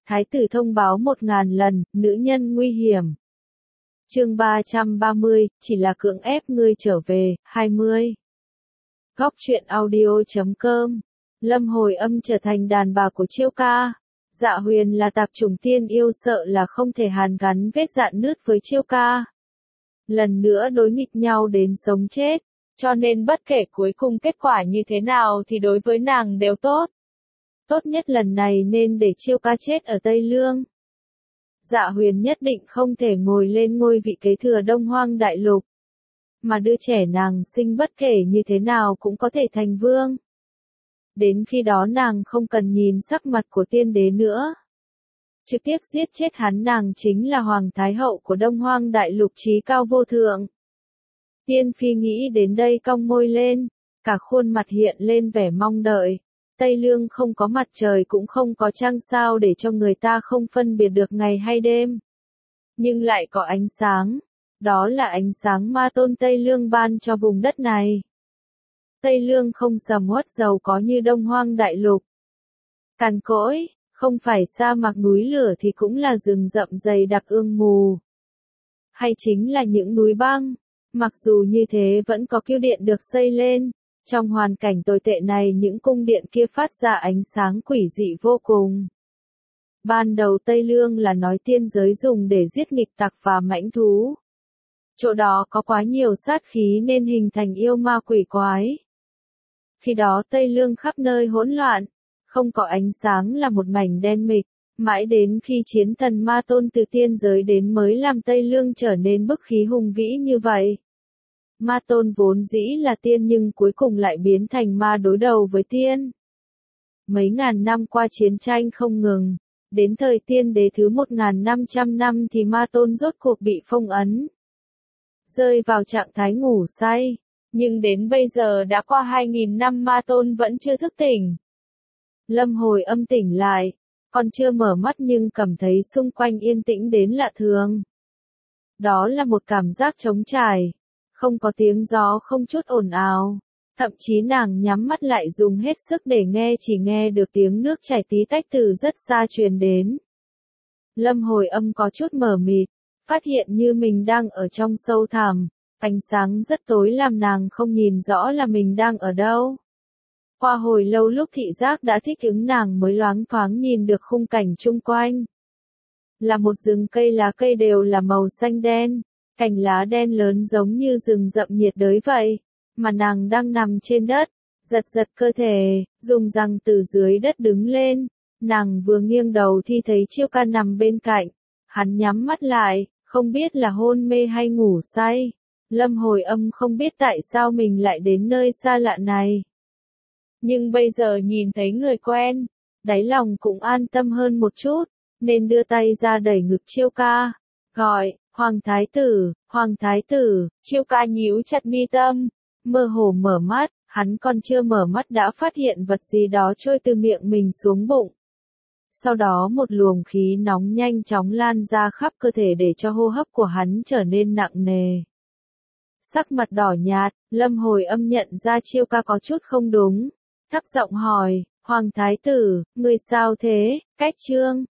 Thái tử thông báo 1000 lần, nữ nhân nguy hiểm. Chương 330, chỉ là cưỡng ép ngươi trở về, 20. Góc truyện audio.com. Lâm Hồi Âm trở thành đàn bà của Chiêu Ca. Dạ Huyền là tạp chủng tiên yêu, sợ là không thể hàn gắn vết dạn nứt với Chiêu Ca. Lần nữa đối nghịch nhau đến sống chết, cho nên bất kể cuối cùng kết quả như thế nào thì đối với nàng đều tốt. Tốt nhất lần này nên để Chiêu Ca chết ở Tây Lương. Dạ Huyền nhất định không thể ngồi lên ngôi vị kế thừa Đông Hoang Đại Lục. Mà đứa trẻ nàng sinh bất kể như thế nào cũng có thể thành vương. Đến khi đó nàng không cần nhìn sắc mặt của tiên đế nữa. Trực tiếp giết chết hắn, nàng chính là Hoàng Thái Hậu của Đông Hoang Đại Lục chí cao vô thượng. Tiên phi nghĩ đến đây cong môi lên, cả khuôn mặt hiện lên vẻ mong đợi. Tây Lương không có mặt trời cũng không có trăng sao để cho người ta không phân biệt được ngày hay đêm. Nhưng lại có ánh sáng. Đó là ánh sáng ma tôn Tây Lương ban cho vùng đất này. Tây Lương không sầm uất giàu có như Đông Hoang Đại Lục. Cằn cỗi, không phải sa mạc núi lửa thì cũng là rừng rậm dày đặc ương mù. Hay chính là những núi băng. Mặc dù như thế vẫn có cung điện được xây lên. Trong hoàn cảnh tồi tệ này những cung điện kia phát ra ánh sáng quỷ dị vô cùng. Ban đầu Tây Lương là nói tiên giới dùng để giết nghịch tặc và mãnh thú. Chỗ đó có quá nhiều sát khí nên hình thành yêu ma quỷ quái. Khi đó Tây Lương khắp nơi hỗn loạn, không có ánh sáng là một mảnh đen mịch, mãi đến khi chiến thần ma tôn từ tiên giới đến mới làm Tây Lương trở nên bức khí hùng vĩ như vậy. Ma tôn vốn dĩ là tiên nhưng cuối cùng lại biến thành ma đối đầu với tiên. Mấy ngàn năm qua chiến tranh không ngừng, đến thời tiên đế thứ 1500 năm thì ma tôn rốt cuộc bị phong ấn. Rơi vào trạng thái ngủ say, nhưng đến bây giờ đã qua 2000 năm ma tôn vẫn chưa thức tỉnh. Lâm Hồi Âm tỉnh lại, còn chưa mở mắt nhưng cảm thấy xung quanh yên tĩnh đến lạ thường. Đó là một cảm giác trống trải, không có tiếng gió, không chút ồn ào, thậm chí nàng nhắm mắt lại dùng hết sức để nghe, chỉ nghe được tiếng nước chảy tí tách từ rất xa truyền đến. Lâm Hồi Âm có chút mờ mịt, phát hiện như mình đang ở trong sâu thẳm, ánh sáng rất tối làm nàng không nhìn rõ là mình đang ở đâu. Qua hồi lâu lúc thị giác đã thích ứng nàng mới loáng thoáng nhìn được khung cảnh chung quanh. Là một rừng cây, lá cây đều là màu xanh đen, cành lá đen lớn giống như rừng rậm nhiệt đới vậy, mà nàng đang nằm trên đất, giật giật cơ thể, dùng răng từ dưới đất đứng lên. Nàng vừa nghiêng đầu thì thấy Chiêu Ca nằm bên cạnh, hắn nhắm mắt lại, không biết là hôn mê hay ngủ say. Lâm Hồi Âm không biết tại sao mình lại đến nơi xa lạ này. Nhưng bây giờ nhìn thấy người quen, đáy lòng cũng an tâm hơn một chút, nên đưa tay ra đẩy ngực Chiêu Ca, gọi, Hoàng Thái Tử, Hoàng Thái Tử. Chiêu Ca nhíu chặt mi tâm, mơ hồ mở mắt, hắn còn chưa mở mắt đã phát hiện vật gì đó trôi từ miệng mình xuống bụng. Sau đó một luồng khí nóng nhanh chóng lan ra khắp cơ thể để cho hô hấp của hắn trở nên nặng nề. Sắc mặt đỏ nhạt, Lâm Hồi Âm nhận ra Chiêu Ca có chút không đúng, thấp giọng hỏi, Hoàng Thái Tử, người sao thế? Cách Trương,